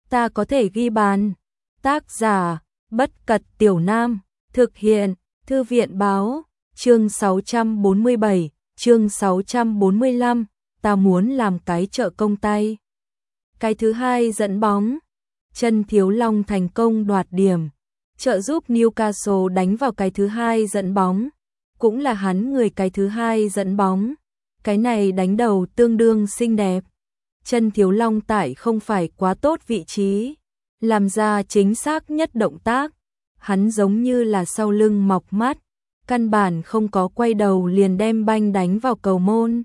ta có thể ghi bàn. Tác giả, Bất Cật Tiểu Nam, thực hiện, Thư viện Báo, chương 647, chương 645, ta muốn làm cái trợ công tay. Cái thứ hai dẫn bóng, Trần Thiếu Long thành công đoạt điểm, trợ giúp Newcastle đánh vào cái thứ hai dẫn bóng, cũng là hắn người cái thứ hai dẫn bóng. Cái này đánh đầu tương đương xinh đẹp. Trần Thiếu Long tại không phải quá tốt vị trí, làm ra chính xác nhất động tác, hắn giống như là sau lưng mọc mắt, căn bản không có quay đầu liền đem banh đánh vào cầu môn.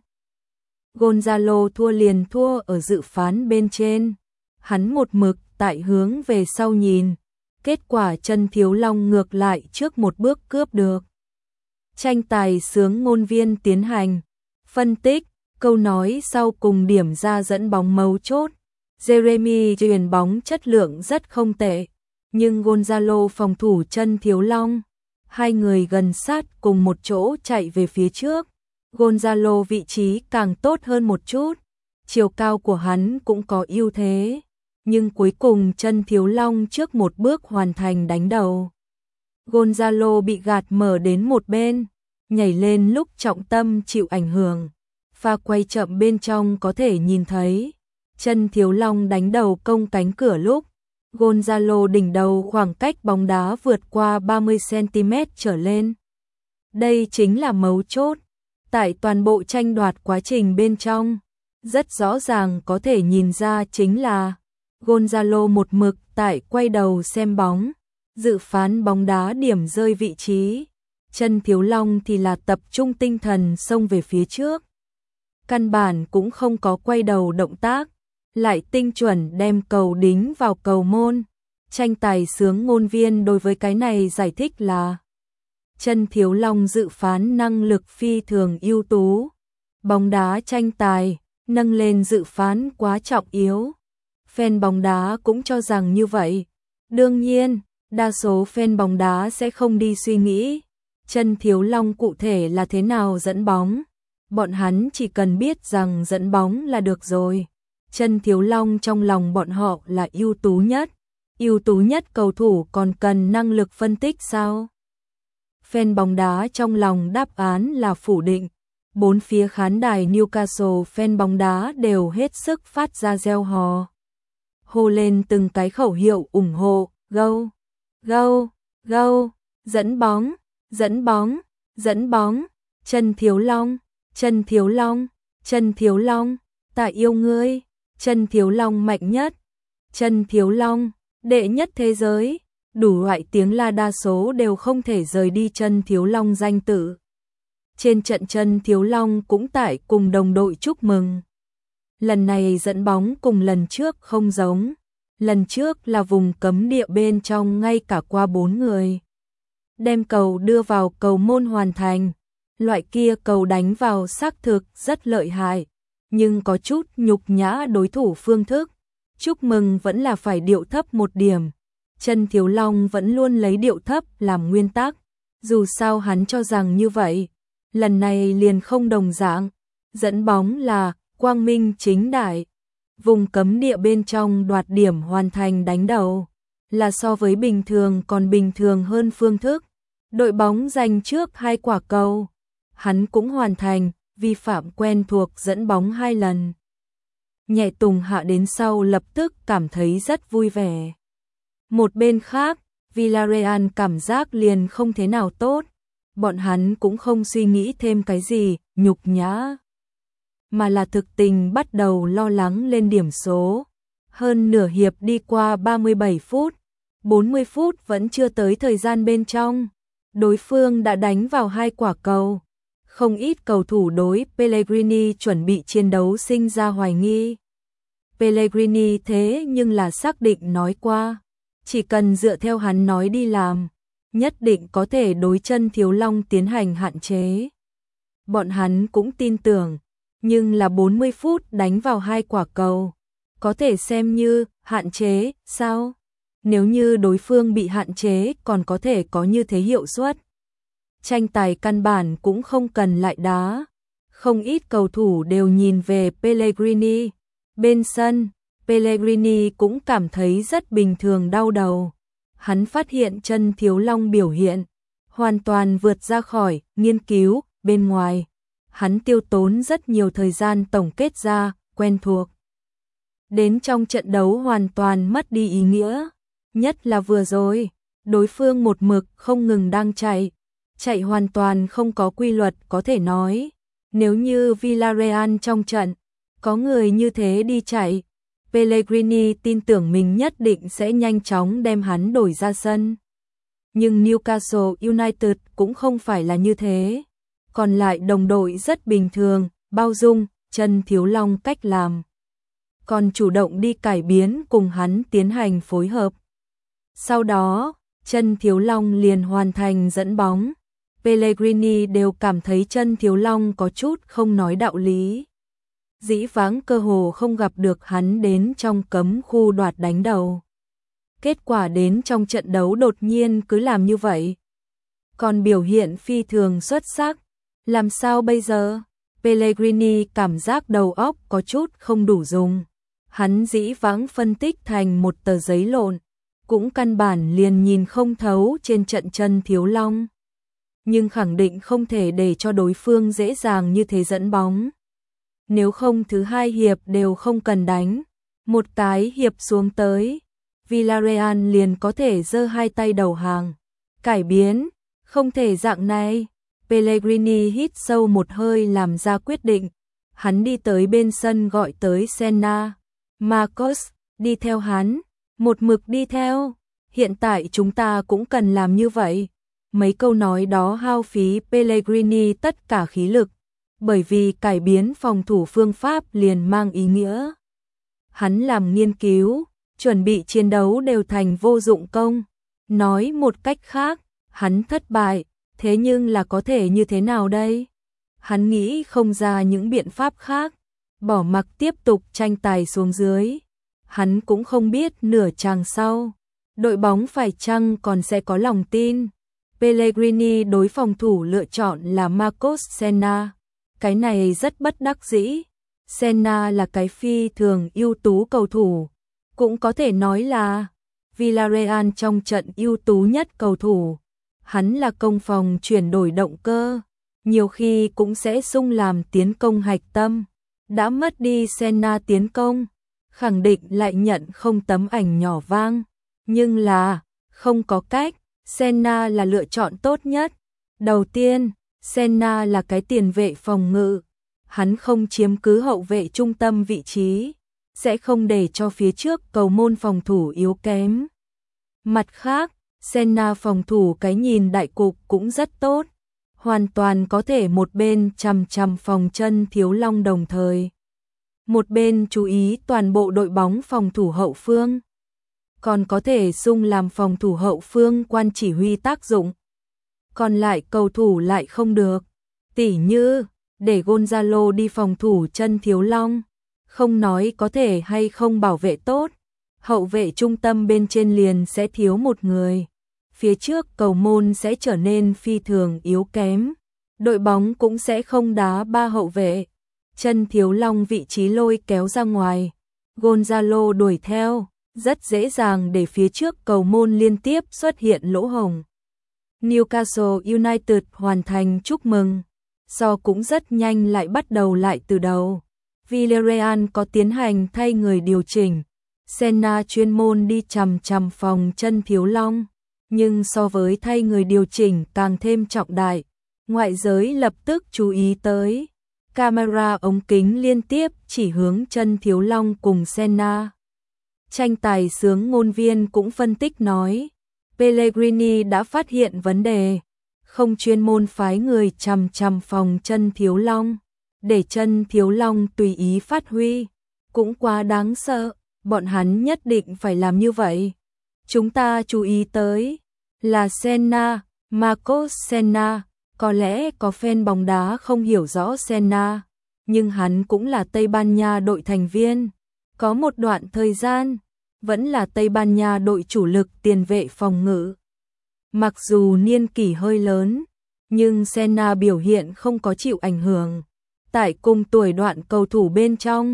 Gonzalo thua liền thua ở dự phán bên trên, hắn một mực tại hướng về sau nhìn, kết quả Trần Thiếu Long ngược lại trước một bước cướp được. Tranh tài sướng ngôn viên tiến hành, phân tích, câu nói sau cùng điểm ra dẫn bóng mấu chốt. Jeremy chuyền bóng chất lượng rất không tệ, nhưng Gonzalo phòng thủ Trần Thiếu Long. Hai người gần sát cùng một chỗ chạy về phía trước. Gonzalo vị trí càng tốt hơn một chút, chiều cao của hắn cũng có ưu thế, nhưng cuối cùng Trần Thiếu Long trước một bước hoàn thành đánh đầu. Gonzalo bị gạt mở đến một bên, nhảy lên lúc trọng tâm chịu ảnh hưởng. Pha quay chậm bên trong có thể nhìn thấy, Trần Thiếu Long đánh đầu công cánh cửa lúc Gonzalo đỉnh đầu khoảng cách bóng đá vượt qua 30cm trở lên. Đây chính là mấu chốt. Tại toàn bộ tranh đoạt quá trình bên trong, rất rõ ràng có thể nhìn ra chính là Gonzalo một mực tại quay đầu xem bóng, dự phán bóng đá điểm rơi vị trí. Trần Thiếu Long thì là tập trung tinh thần xông về phía trước. Căn bản cũng không có quay đầu động tác, lại tinh chuẩn đem cầu đính vào cầu môn. Tranh tài sướng ngôn viên đối với cái này giải thích là Trần Thiếu Long dự phán năng lực phi thường ưu tú. Bóng đá tranh tài, nâng lên dự phán quá trọng yếu. Fan bóng đá cũng cho rằng như vậy. Đương nhiên, đa số fan bóng đá sẽ không đi suy nghĩ Trần Thiếu Long cụ thể là thế nào dẫn bóng. Bọn hắn chỉ cần biết rằng dẫn bóng là được rồi. Trần Thiếu Long trong lòng bọn họ là ưu tú nhất. Ưu tú nhất cầu thủ còn cần năng lực phân tích sao? Fan bóng đá trong lòng đáp án là phủ định. Bốn phía khán đài Newcastle fan bóng đá đều hết sức phát ra reo hò. Hô lên từng cái khẩu hiệu ủng hộ, go, go, go, dẫn bóng, dẫn bóng, dẫn bóng, Trần Thiếu Long, Trần Thiếu Long, Trần Thiếu Long, ta yêu ngươi, Trần Thiếu Long mạnh nhất, Trần Thiếu Long, đệ nhất thế giới. Đủ loại tiếng la đa số đều không thể rời đi Trần Thiếu Long danh tự. Trên trận Trần Thiếu Long cũng tại cùng đồng đội chúc mừng. Lần này dẫn bóng cùng lần trước không giống. Lần trước là vùng cấm địa bên trong ngay cả qua 4 người. Đem cầu đưa vào cầu môn hoàn thành. Loại kia cầu đánh vào xác thực rất lợi hại, nhưng có chút nhục nhã đối thủ phương thức. Chúc mừng vẫn là phải điệu thấp một điểm. Trần Thiếu Long vẫn luôn lấy điệu thấp làm nguyên tắc, dù sao hắn cho rằng như vậy, lần này liền không đồng dạng, dẫn bóng là quang minh chính đại, vùng cấm địa bên trong đoạt điểm hoàn thành đánh đầu, là so với bình thường còn bình thường hơn phương thức. Đội bóng giành trước 2 quả cầu, hắn cũng hoàn thành, vi phạm quen thuộc dẫn bóng 2 lần. Nhẹ Tùng Hạ đến sau lập tức cảm thấy rất vui vẻ. Một bên khác, Villarreal cảm giác liền không thế nào tốt, bọn hắn cũng không suy nghĩ thêm cái gì, nhục nhã, mà là thực tình bắt đầu lo lắng lên điểm số. Hơn nửa hiệp đi qua 37 phút, 40 phút vẫn chưa tới thời gian bên trong, đối phương đã đánh vào 2 quả cầu. Không ít cầu thủ đối Pellegrini chuẩn bị chiến đấu sinh ra hoài nghi. Pellegrini thế nhưng là xác định nói qua, chỉ cần dựa theo hắn nói đi làm, nhất định có thể đối Trần Thiếu Long tiến hành hạn chế. Bọn hắn cũng tin tưởng, nhưng là 40 phút đánh vào 2 quả cầu, có thể xem như hạn chế, sao? Nếu như đối phương bị hạn chế còn có thể có như thế hiệu suất. Tranh tài căn bản cũng không cần lại đá. Không ít cầu thủ đều nhìn về Pellegrini. Bên sân, Pellegrini cũng cảm thấy rất bình thường đau đầu. Hắn phát hiện chân Thiếu Long biểu hiện hoàn toàn vượt ra khỏi nghiên cứu bên ngoài. Hắn tiêu tốn rất nhiều thời gian tổng kết ra, quen thuộc. Đến trong trận đấu hoàn toàn mất đi ý nghĩa. Nhất là vừa rồi, đối phương một mực không ngừng đang chạy hoàn toàn không có quy luật có thể nói. Nếu như Villarreal trong trận, có người như thế đi chạy, Pellegrini tin tưởng mình nhất định sẽ nhanh chóng đem hắn đổi ra sân. Nhưng Newcastle United cũng không phải là như thế. Còn lại đồng đội rất bình thường, bao dung, chân Thiếu Long cách làm. Còn chủ động đi cải biến cùng hắn tiến hành phối hợp. Sau đó, chân Thiếu Long liền hoàn thành dẫn bóng. Pellegrini đều cảm thấy chân Thiếu Long có chút không nói đạo lý. Dĩ vãng cơ hồ không gặp được hắn đến trong cấm khu đoạt đánh đầu. Kết quả đến trong trận đấu đột nhiên cứ làm như vậy. Còn biểu hiện phi thường xuất sắc. Làm sao bây giờ? Pellegrini cảm giác đầu óc có chút không đủ dùng. Hắn dĩ vãng phân tích thành một tờ giấy lộn, cũng căn bản liền nhìn không thấu trên trận chân Thiếu Long. Nhưng khẳng định không thể để cho đối phương dễ dàng như thế dẫn bóng. Nếu không thứ hai hiệp đều không cần đánh, một cái hiệp xuống tới, Villarreal liền có thể giơ hai tay đầu hàng. Cải biến, không thể dạng này. Pellegrini hít sâu một hơi làm ra quyết định. Hắn đi tới bên sân gọi tới Senna. Marcos, đi theo hắn, một mực đi theo. Hiện tại chúng ta cũng cần làm như vậy. Mấy câu nói đó hao phí Pellegrini tất cả khí lực, bởi vì cải biến phòng thủ phương pháp liền mang ý nghĩa. Hắn làm nghiên cứu, chuẩn bị chiến đấu đều thành vô dụng công. Nói một cách khác, hắn thất bại, thế nhưng là có thể như thế nào đây? Hắn nghĩ không ra những biện pháp khác, bỏ mặc tiếp tục tranh tài xuống dưới. Hắn cũng không biết nửa chàng sau, đội bóng phải chăng còn sẽ có lòng tin. Pellegrini đối phòng thủ lựa chọn là Marcos Senna. Cái này rất bất đắc dĩ. Senna là cái phi thường ưu tú cầu thủ, cũng có thể nói là Villarreal trong trận ưu tú nhất cầu thủ. Hắn là công phòng chuyển đổi động cơ, nhiều khi cũng sẽ xung làm tiến công hạch tâm. Đã mất đi Senna tiến công, khẳng định lại nhận không tấm ảnh nhỏ vang. Nhưng là, không có cách, Senna là lựa chọn tốt nhất. Đầu tiên, Senna là cái tiền vệ phòng ngự. Hắn không chiếm cứ hậu vệ trung tâm vị trí, sẽ không để cho phía trước cầu môn phòng thủ yếu kém. Mặt khác, Senna phòng thủ cái nhìn đại cục cũng rất tốt, hoàn toàn có thể một bên chằm chằm phòng chân Thiếu Long đồng thời, một bên chú ý toàn bộ đội bóng phòng thủ hậu phương, còn có thể xung làm phòng thủ hậu phương quan chỉ huy tác dụng. Còn lại cầu thủ lại không được, tỉ như để Gonzalo đi phòng thủ chân Thiếu Long, không nói có thể hay không bảo vệ tốt, hậu vệ trung tâm bên trên liền sẽ thiếu một người, phía trước cầu môn sẽ trở nên phi thường yếu kém, đội bóng cũng sẽ không đá ba hậu vệ, chân Thiếu Long vị trí lôi kéo ra ngoài, Gonzalo đuổi theo, rất dễ dàng để phía trước cầu môn liên tiếp xuất hiện lỗ hổng. Newcastle United hoàn thành chúc mừng, so cũng rất nhanh lại bắt đầu lại từ đầu. Villarreal có tiến hành thay người điều chỉnh, Senna chuyên môn đi chằm chằm phòng chân Thiếu Long, nhưng so với thay người điều chỉnh càng thêm trọng đại, ngoại giới lập tức chú ý tới. Camera ống kính liên tiếp chỉ hướng chân Thiếu Long cùng Senna. Tranh tài xướng ngôn viên cũng phân tích nói, Pellegrini đã phát hiện vấn đề, không chuyên môn phái người chằm chằm phòng chân Thiếu Long, để chân Thiếu Long tùy ý phát huy, cũng quá đáng sợ, bọn hắn nhất định phải làm như vậy. Chúng ta chú ý tới là Senna, Marcos Senna, có lẽ có fan bóng đá không hiểu rõ Senna, nhưng hắn cũng là Tây Ban Nha đội thành viên, có một đoạn thời gian vẫn là Tây Ban Nha đội chủ lực tiền vệ phòng ngự. Mặc dù niên kỷ hơi lớn, nhưng Senna biểu hiện không có chịu ảnh hưởng. Tại cùng tuổi đoạn cầu thủ bên trong,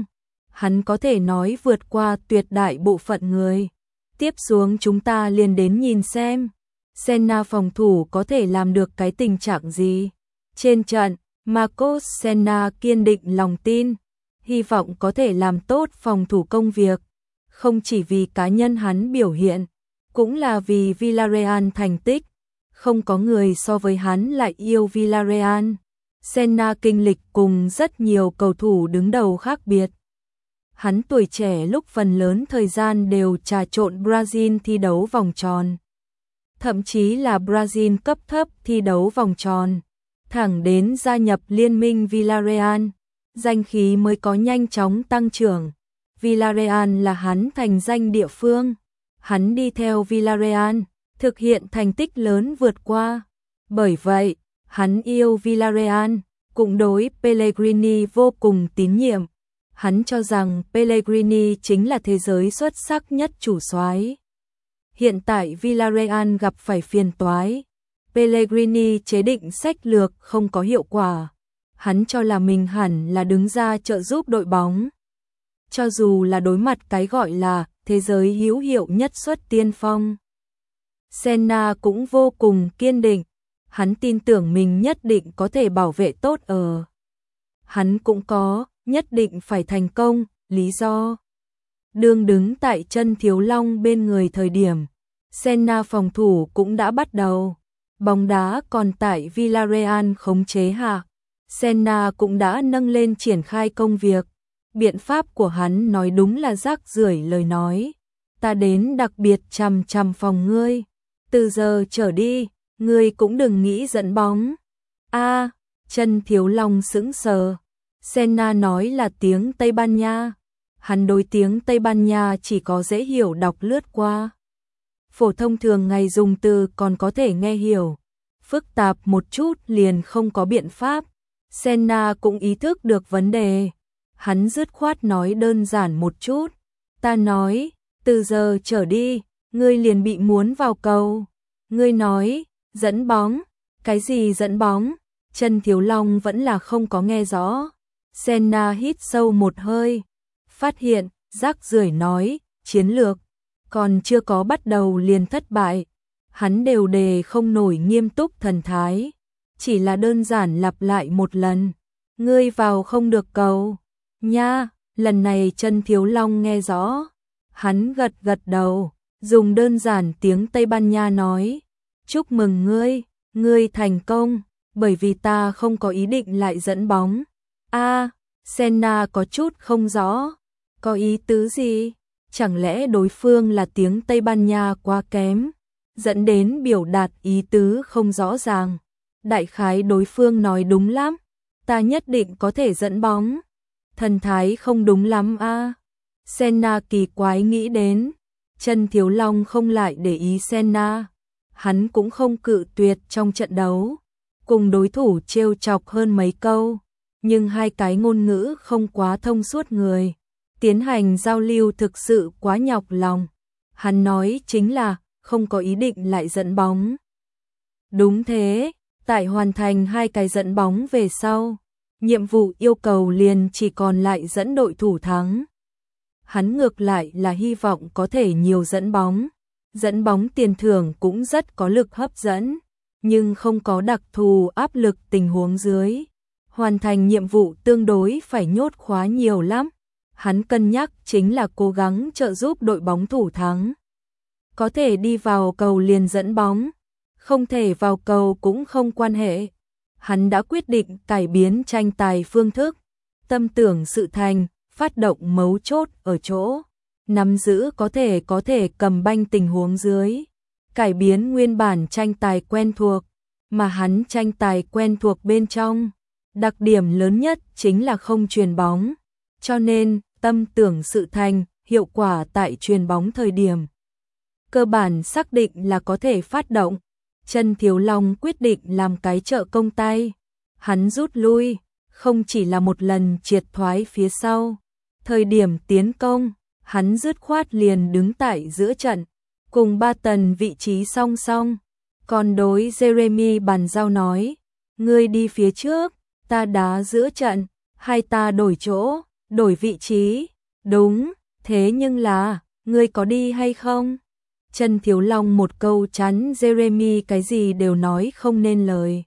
hắn có thể nói vượt qua tuyệt đại bộ phận người. Tiếp xuống chúng ta liền đến nhìn xem Senna phòng thủ có thể làm được cái tình trạng gì. Trên trận, Marcos Senna kiên định lòng tin, hy vọng có thể làm tốt phòng thủ công việc, không chỉ vì cá nhân hắn biểu hiện, cũng là vì Villarreal thành tích. Không có người so với hắn lại yêu Villarreal. Senna kinh lịch cùng rất nhiều cầu thủ đứng đầu khác biệt. Hắn tuổi trẻ lúc phần lớn thời gian đều trà trộn Brazil thi đấu vòng tròn. Thậm chí là Brazil cấp thấp thi đấu vòng tròn. Thẳng đến gia nhập liên minh Villarreal, danh khí mới có nhanh chóng tăng trưởng. Villarreal là hắn thành danh địa phương. Hắn đi theo Villarreal, thực hiện thành tích lớn vượt qua. Bởi vậy, hắn yêu Villarreal, cũng đối Pellegrini vô cùng tín nhiệm. Hắn cho rằng Pellegrini chính là thế giới xuất sắc nhất chủ soái. Hiện tại Villarreal gặp phải phiền toái. Pellegrini chế định sách lược không có hiệu quả. Hắn cho là mình hẳn là đứng ra trợ giúp đội bóng. Cho dù là đối mặt cái gọi là thế giới hữu hiệu nhất xuất tiên phong. Senna cũng vô cùng kiên định. Hắn tin tưởng mình nhất định có thể bảo vệ tốt ở. Hắn cũng có, nhất định phải thành công, lý do. Đương đứng tại chân Thiếu Long bên người thời điểm, Senna phòng thủ cũng đã bắt đầu. Bóng đá còn tại Villarreal khống chế hạ. Senna cũng đã nâng lên triển khai công việc. Biện pháp của hắn nói đúng là rác rưởi lời nói. Ta đến đặc biệt chằm chằm phòng ngươi. Từ giờ trở đi, ngươi cũng đừng nghĩ dẫn bóng. Chân Thiếu Long sững sờ. Senna nói là tiếng Tây Ban Nha. Hắn đối tiếng Tây Ban Nha chỉ có dễ hiểu đọc lướt qua. Phổ thông thường ngày dùng từ còn có thể nghe hiểu. Phức tạp một chút liền không có biện pháp. Senna cũng ý thức được vấn đề. Hắn dứt khoát nói đơn giản một chút. Ta nói, từ giờ trở đi, ngươi liền bị muốn vào cầu. Ngươi nói, dẫn bóng. Cái gì dẫn bóng? Chân Thiếu Long vẫn là không có nghe rõ. Senna hít sâu một hơi. Phát hiện, rác rưởi nói, chiến lược. Còn chưa có bắt đầu liền thất bại. Hắn đều đề không nổi nghiêm túc thần thái. Chỉ là đơn giản lặp lại một lần. Ngươi vào không được cầu. Nha, lần này Chân Thiếu Long nghe rõ. Hắn gật gật đầu, dùng đơn giản tiếng Tây Ban Nha nói. Chúc mừng ngươi thành công, bởi vì ta không có ý định lại dẫn bóng. Senna có chút không rõ. Có ý tứ gì? Chẳng lẽ đối phương là tiếng Tây Ban Nha quá kém, dẫn đến biểu đạt ý tứ không rõ ràng. Đại khái đối phương nói đúng lắm, ta nhất định có thể dẫn bóng. Thần thái không đúng lắm Senna kỳ quái nghĩ đến. Chân Thiếu Long không lại để ý Senna. Hắn cũng không cự tuyệt trong trận đấu. Cùng đối thủ trêu chọc hơn mấy câu. Nhưng hai cái ngôn ngữ không quá thông suốt người. Tiến hành giao lưu thực sự quá nhọc lòng. Hắn nói chính là không có ý định lại dẫn bóng. Đúng thế, tại hoàn thành hai cái dẫn bóng về sau, nhiệm vụ yêu cầu liền chỉ còn lại dẫn đội thủ thắng. Hắn ngược lại là hy vọng có thể nhiều dẫn bóng. Dẫn bóng tiền thưởng cũng rất có lực hấp dẫn, nhưng không có đặc thù áp lực tình huống dưới. Hoàn thành nhiệm vụ tương đối phải nhốt khóa nhiều lắm. Hắn cân nhắc chính là cố gắng trợ giúp đội bóng thủ thắng. Có thể đi vào cầu liền dẫn bóng, không thể vào cầu cũng không quan hệ. Hắn đã quyết định cải biến tranh tài phương thức, tâm tưởng sự thành, phát động mấu chốt ở chỗ, nắm giữ có thể cầm banh tình huống dưới, cải biến nguyên bản tranh tài quen thuộc, mà hắn tranh tài quen thuộc bên trong. Đặc điểm lớn nhất chính là không chuyền bóng, cho nên tâm tưởng sự thành, hiệu quả tại chuyền bóng thời điểm cơ bản xác định là có thể phát động. Chân Thiếu Long quyết định làm cái trợ công tay. Hắn rút lui, không chỉ là một lần triệt thoái phía sau. Thời điểm tiến công, hắn dứt khoát liền đứng tại giữa trận, cùng Barton vị trí song song. Còn đối Jeremy bàn giao nói, ngươi đi phía trước, ta đá giữa trận, hai ta đổi chỗ, đổi vị trí. Đúng, thế nhưng là, ngươi có đi hay không? Chân Thiếu Long một câu chắn Jeremy cái gì đều nói không nên lời.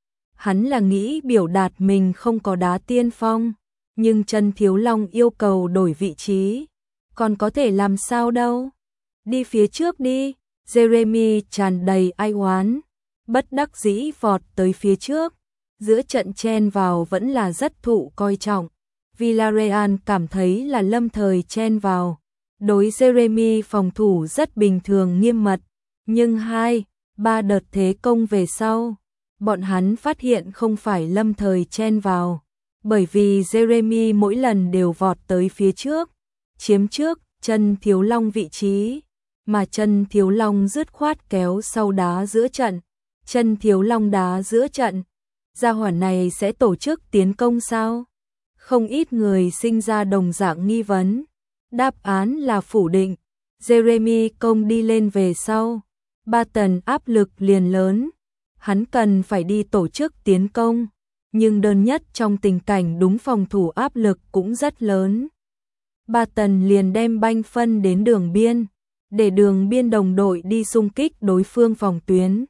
Hắn là nghĩ biểu đạt mình không có đá tiên phong, nhưng Chân Thiếu Long yêu cầu đổi vị trí, còn có thể làm sao đâu. Đi phía trước đi, Jeremy tràn đầy ai oán, bất đắc dĩ vọt tới phía trước, giữa trận chen vào vẫn là rất thụ coi trọng. Villarreal cảm thấy là lâm thời chen vào, đối Jeremy phòng thủ rất bình thường nghiêm mật, nhưng 2-3 đợt thế công về sau, bọn hắn phát hiện không phải lâm thời chen vào, bởi vì Jeremy mỗi lần đều vọt tới phía trước, chiếm trước Chân Thiếu Long vị trí, mà Chân Thiếu Long dứt khoát kéo sau đá giữa trận. Chân Thiếu Long đá giữa trận, gia hỏa này sẽ tổ chức tiến công sao? Không ít người sinh ra đồng dạng nghi vấn. Đáp án là phủ định. Jeremy công đi lên về sau, Barton áp lực liền lớn. Hắn cần phải đi tổ chức tiến công, nhưng đơn nhất trong tình cảnh đúng phòng thủ áp lực cũng rất lớn. Barton liền đem banh phân đến đường biên, để đường biên đồng đội đi xung kích đối phương phòng tuyến.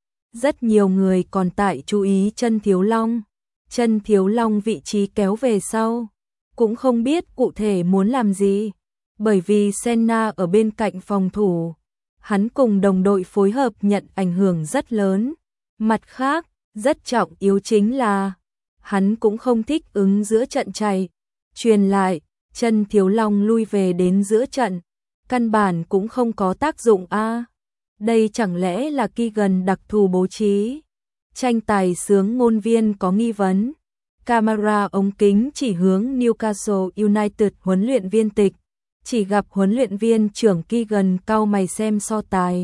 Rất nhiều người còn tại chú ý Chân Thiếu Long. Chân Thiếu Long vị trí kéo về sau, cũng không biết cụ thể muốn làm gì, bởi vì Senna ở bên cạnh phòng thủ, hắn cùng đồng đội phối hợp nhận ảnh hưởng rất lớn. Mặt khác, rất trọng yếu chính là, hắn cũng không thích ứng giữa trận chạy, truyền lại, Chân Thiếu Long lui về đến giữa trận, căn bản cũng không có tác dụng a. Đây chẳng lẽ là Keegan đặc thù bố trí? Tranh tài xướng ngôn viên có nghi vấn. Camera ống kính chỉ hướng Newcastle United huấn luyện viên Tịch, chỉ gặp huấn luyện viên trưởng Keegan cau mày xem so tài.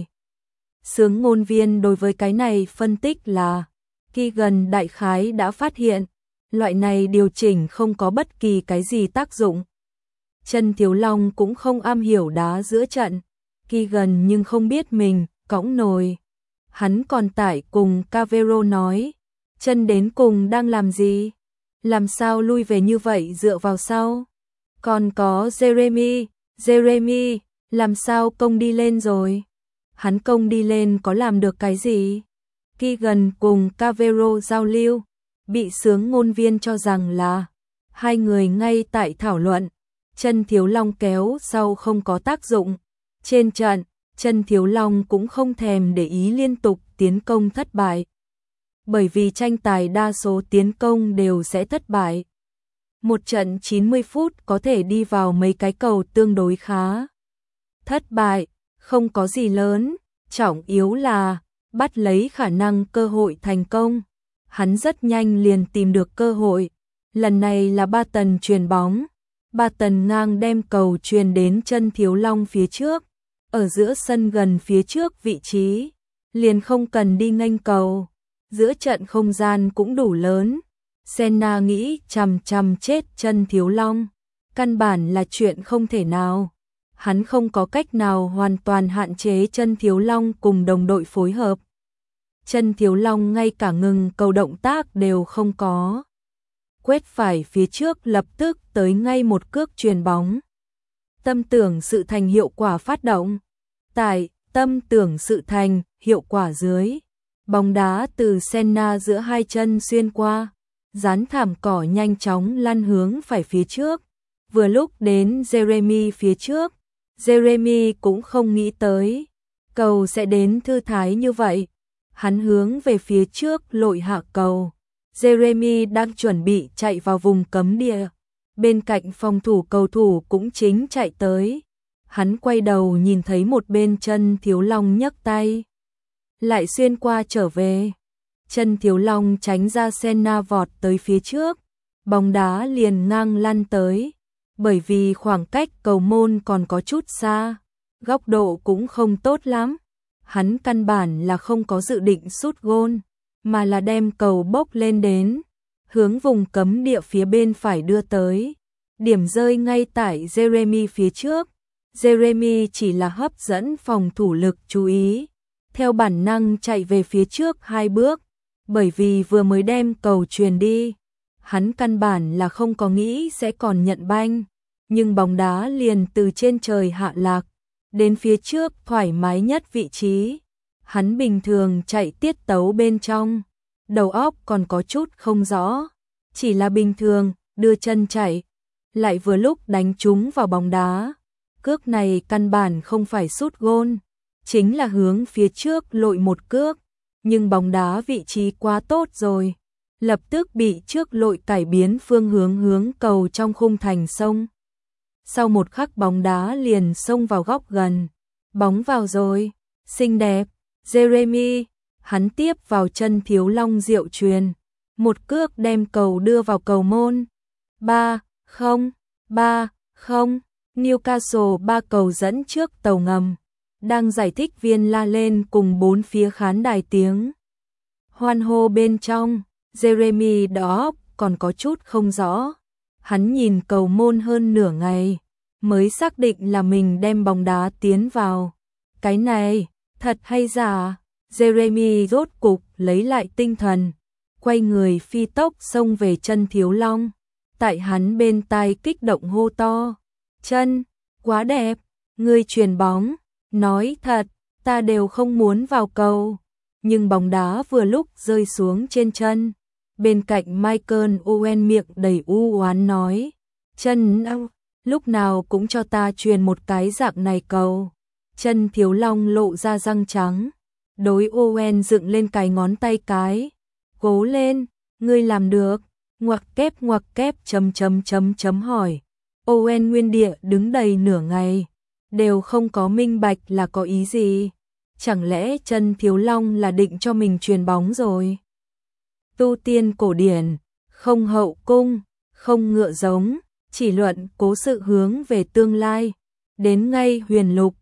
Xướng ngôn viên đối với cái này phân tích là Keegan đại khái đã phát hiện, loại này điều chỉnh không có bất kỳ cái gì tác dụng. Chân Thiếu Long cũng không am hiểu đá giữa trận, Keegan nhưng không biết mình cõng nồi. Hắn còn tại cùng Cavero nói, Chân đến cùng đang làm gì? Làm sao lui về như vậy dựa vào sau? Còn có Jeremy, làm sao công đi lên rồi? Hắn công đi lên có làm được cái gì? Keegan cùng Cavero giao lưu, bị xướng ngôn viên cho rằng là hai người ngay tại thảo luận. Chân Thiếu Long kéo sau không có tác dụng. Trên trận, Chân Thiếu Long cũng không thèm để ý liên tục tiến công thất bại. Bởi vì tranh tài đa số tiến công đều sẽ thất bại. Một trận 90 phút có thể đi vào mấy cái cầu tương đối khá. Thất bại, không có gì lớn, trọng yếu là bắt lấy khả năng cơ hội thành công. Hắn rất nhanh liền tìm được cơ hội. Lần này là Barton chuyền bóng. Barton ngang đem cầu chuyền đến Chân Thiếu Long phía trước. Ở giữa sân gần phía trước vị trí, liền không cần đi nghênh cầu. Giữa trận không gian cũng đủ lớn. Senna nghĩ chằm chằm chết Chân Thiếu Long, căn bản là chuyện không thể nào. Hắn không có cách nào hoàn toàn hạn chế Chân Thiếu Long cùng đồng đội phối hợp. Chân Thiếu Long ngay cả ngừng cầu động tác đều không có. Quét phải phía trước lập tức tới ngay một cước chuyền bóng. Tâm tưởng sự thành hiệu quả phát động. Tại tâm tưởng sự thành hiệu quả dưới. Bóng đá từ Senna giữa hai chân xuyên qua. Dán thảm cỏ nhanh chóng lăn hướng phải phía trước. Vừa lúc đến Jeremy phía trước. Jeremy cũng không nghĩ tới cầu sẽ đến thư thái như vậy. Hắn hướng về phía trước lội hạ cầu. Jeremy đang chuẩn bị chạy vào vùng cấm địa. Bên cạnh phòng thủ cầu thủ cũng chính chạy tới. Hắn quay đầu nhìn thấy một bên Chân Thiếu Long nhấc tay. Lại xuyên qua trở về. Chân Thiếu Long tránh ra Senna vọt tới phía trước. Bóng đá liền ngang lăn tới. Bởi vì khoảng cách cầu môn còn có chút xa. Góc độ cũng không tốt lắm. Hắn căn bản là không có dự định sút gôn, mà là đem cầu bốc lên đến, hướng vùng cấm địa phía bên phải đưa tới. Điểm rơi ngay tại Jeremy phía trước. Jeremy chỉ là hấp dẫn phòng thủ lực chú ý, theo bản năng chạy về phía trước 2 bước, bởi vì vừa mới đem cầu truyền đi, hắn căn bản là không có nghĩ sẽ còn nhận banh. nhưng bóng đá liền từ trên trời hạ lạc, đến phía trước thoải mái nhất vị trí. Hắn bình thường chạy tiết tấu bên trong, đầu óc còn có chút không rõ, chỉ là bình thường, đưa chân chạy, lại vừa lúc đánh trúng vào bóng đá. Cước này căn bản không phải sút gôn, chính là hướng phía trước lội một cước, nhưng bóng đá vị trí quá tốt rồi, lập tức bị trước lội cải biến phương hướng cầu trong khung thành sông. Sau một khắc bóng đá liền xông vào góc gần, bóng vào rồi, xinh đẹp, Jeremy, hắn tiếp vào chân Thiếu Long diệu truyền, một cước đem cầu đưa vào cầu môn. 3-0, Newcastle 3 cầu dẫn trước tàu ngầm. Đang giải thích viên la lên cùng bốn phía khán đài tiếng hoan hô bên trong, Jeremy đó còn có chút không rõ. Hắn nhìn cầu môn hơn nửa ngày, mới xác định là mình đem bóng đá tiến vào. Cái này, thật hay giả? Jeremy rốt cục lấy lại tinh thần, quay người phi tốc xông về chân Thiếu Long. Tại hắn bên tai kích động hô to, chân, quá đẹp, ngươi chuyền bóng, nói thật, ta đều không muốn vào cầu. Nhưng bóng đá vừa lúc rơi xuống trên chân. Bên cạnh Michael Owen miệng đầy u oán nói, chân lúc nào cũng cho ta truyền một cái dạng này cầu. Chân Thiếu Long lộ ra răng trắng, đối Owen dựng lên cái ngón tay cái, cố lên, ngươi làm được, ngoặc kép hỏi. Owen nguyên địa đứng đầy nửa ngày, đều không có minh bạch là có ý gì. Chẳng lẽ chân Thiếu Long là định cho mình truyền bóng rồi? Tu tiên cổ điển, không hậu cung, không ngựa giống, chỉ luận cố sự hướng về tương lai. Đến ngay huyền lục,